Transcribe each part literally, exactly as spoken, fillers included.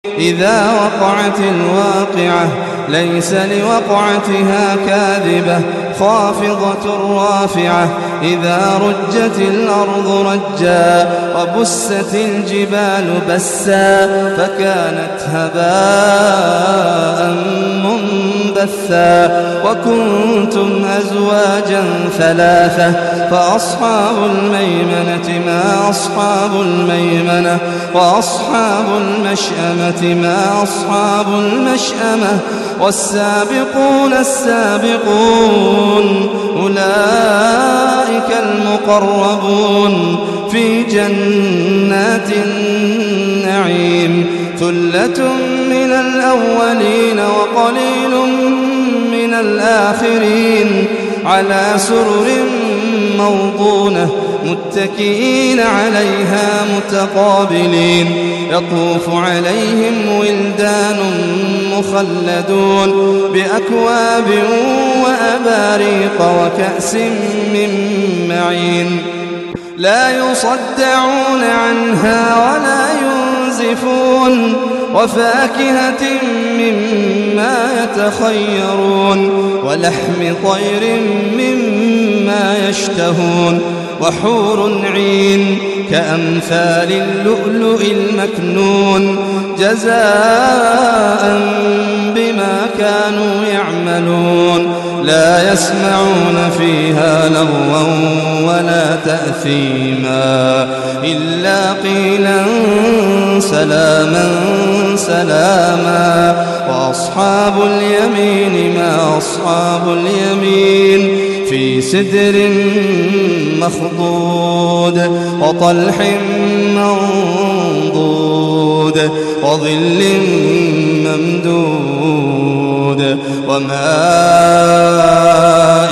إذا وقعت الواقعة ليس لوقعتها كاذبة خافضة رافعة إذا رجت الأرض رجا وبست الجبال بسا فكانت هباء منبثا وكنتم أزواجا ثلاثة فأصحاب الميمنة ما أصحاب الميمنة وأصحاب المشأمة ما أصحاب المشأمة والسابقون السابقون أولئك المقربون في جنات النعيم ثلة من الأولين وقليل من الآخرين على سرر موضونة متكئين عليها متقابلين يطوف عليهم ولدان مخلدون بأكواب وأباريق وكأس من معين لا يصدعون عنها ولا ينزفون وفاكهة مما يتخيرون ولحم طير مما يشتهون وحور عين كأمثال اللؤلؤ المكنون جزاء بما كانوا يعملون لا يسمعون فيها لغوا ولا تأثيما إلا قيلا سلاما سلاما وأصحاب اليمين ما أصحاب اليمين في سدر مخضود وطلح منضود وظل ممدود وماء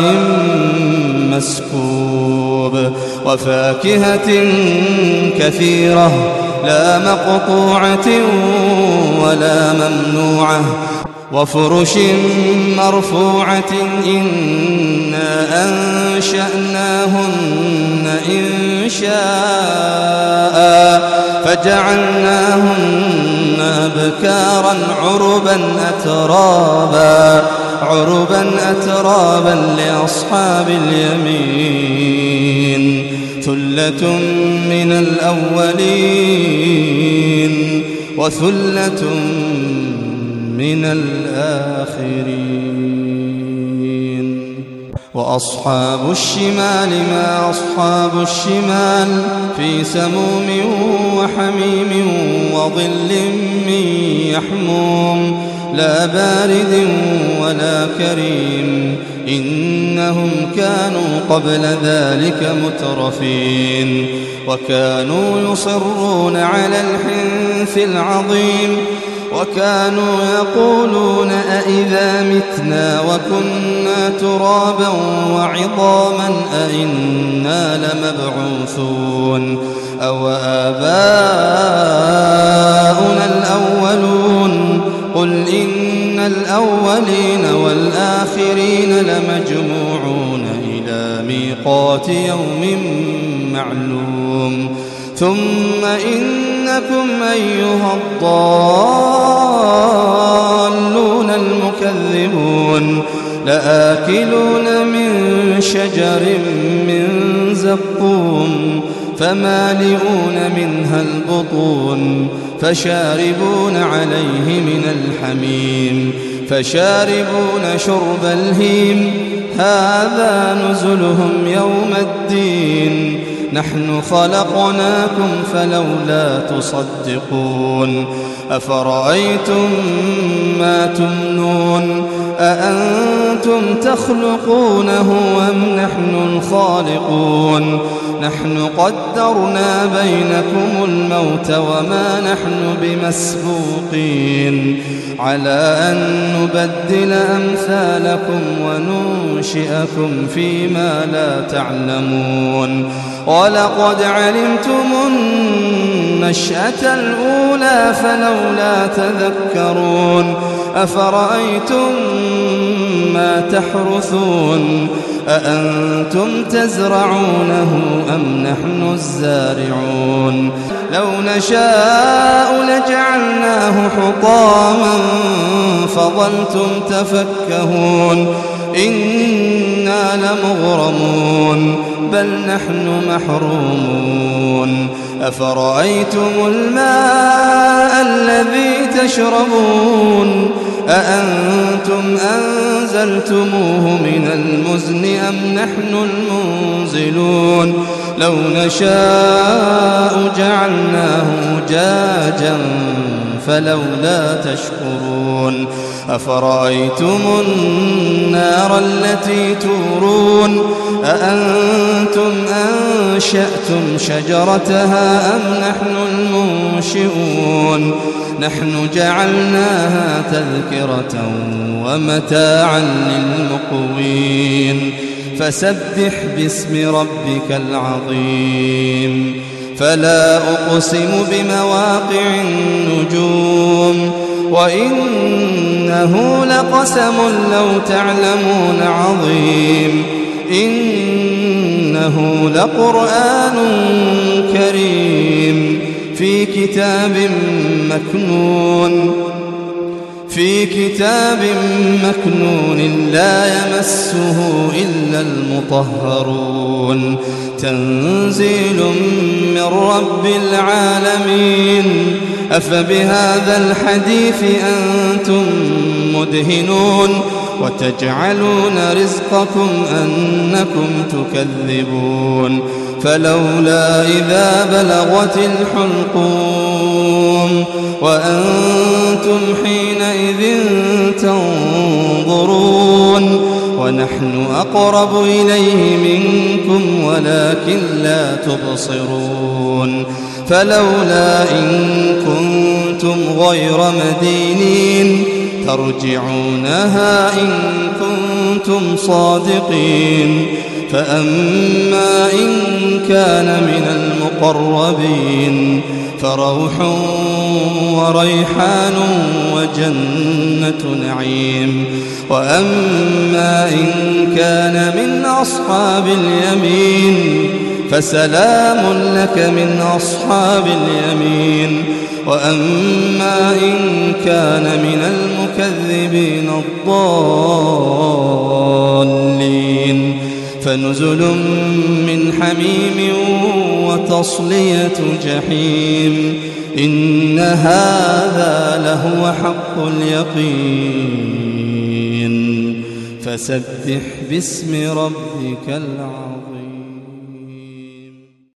مسكوب وفاكهة كثيرة لا مقطوعة ولا ممنوعة وفرش مرفوعة إنا أنشأناهن إنشاء فجعلناهن أبكارا عربا أترابا عربا أترابا لأصحاب اليمين ثلة من الأولين وثلة من الآخرين وأصحاب الشمال ما أصحاب الشمال في سموم وحميم وظل من يحموم لا بارد ولا كريم إنهم كانوا قبل ذلك مترفين وكانوا يصرون على الحنث العظيم وكانوا يقولون أئذا متنا وكنا ترابا وعظاما أئنا لمبعوثون أو آباؤنا الأولون قل إن الأولين والآخرين لمجموعون إلى ميقات يوم معلوم ثم إنكم أيها الضالون المكذبون لآكلون من شجر من زقوم فمالئون منها البطون فشاربون عليه من الحميم فشاربون شرب الهيم هذا نزلهم يوم الدين نحن خلقناكم فلولا تصدقون أفرأيتم ما تمنون أأنتم تخلقونه أم نحن الخالقون نحن قدرنا بينكم الموت وما نحن بمسبوقين على أن نبدل أمثالكم وننشئكم فيما لا تعلمون ولقد علمتم النشأة الأولى فلولا تذكرون أفرأيتم ما تحرثون أأنتم تزرعونه أم نحن الزارعون لو نشاء لجعلناه حطاما فظلتم تفكهون إنا لمغرمون بل نحن محرومون أفرأيتم الماء الذي تشربون أأنتم أنزلتموه من المزن أم نحن المنزلون لو نشاء جعلناه جاجا فلولا تشكرون أفرأيتم النار التي تورون أأنتم أنشأتم شجرتها أم نحن المنشئون نحن جعلناها تذكرة ومتاعا للمقوين فسبح باسم ربك العظيم فلا أقسم بمواقع النجوم وإنه لقسم لو تعلمون عظيم إنه لقرآن كريم في كتاب مكنون في كتاب مكنون لا يمسه إلا المطهرون تنزيل من رب العالمين أفبهذا الحديث أنتم مدهنون وتجعلون رزقكم أنكم تكذبون فلولا إذا بلغت الحلقوم وأنتم حينئذ تنظرون ونحن أقرب إليه منكم ولكن لا تبصرون فلولا إن كنتم غير مدينين ترجعونها إن كنتم صادقين فأما إن كان من المقربين فروح وريحان وجنة نعيم وأما إن كان من أصحاب اليمين فسلام لك من أصحاب اليمين وأما إن كان من المكذبين الضالين فنزل من حميم وتصلية جحيم إن هذا لهو حق اليقين فسبح باسم ربك العظيم.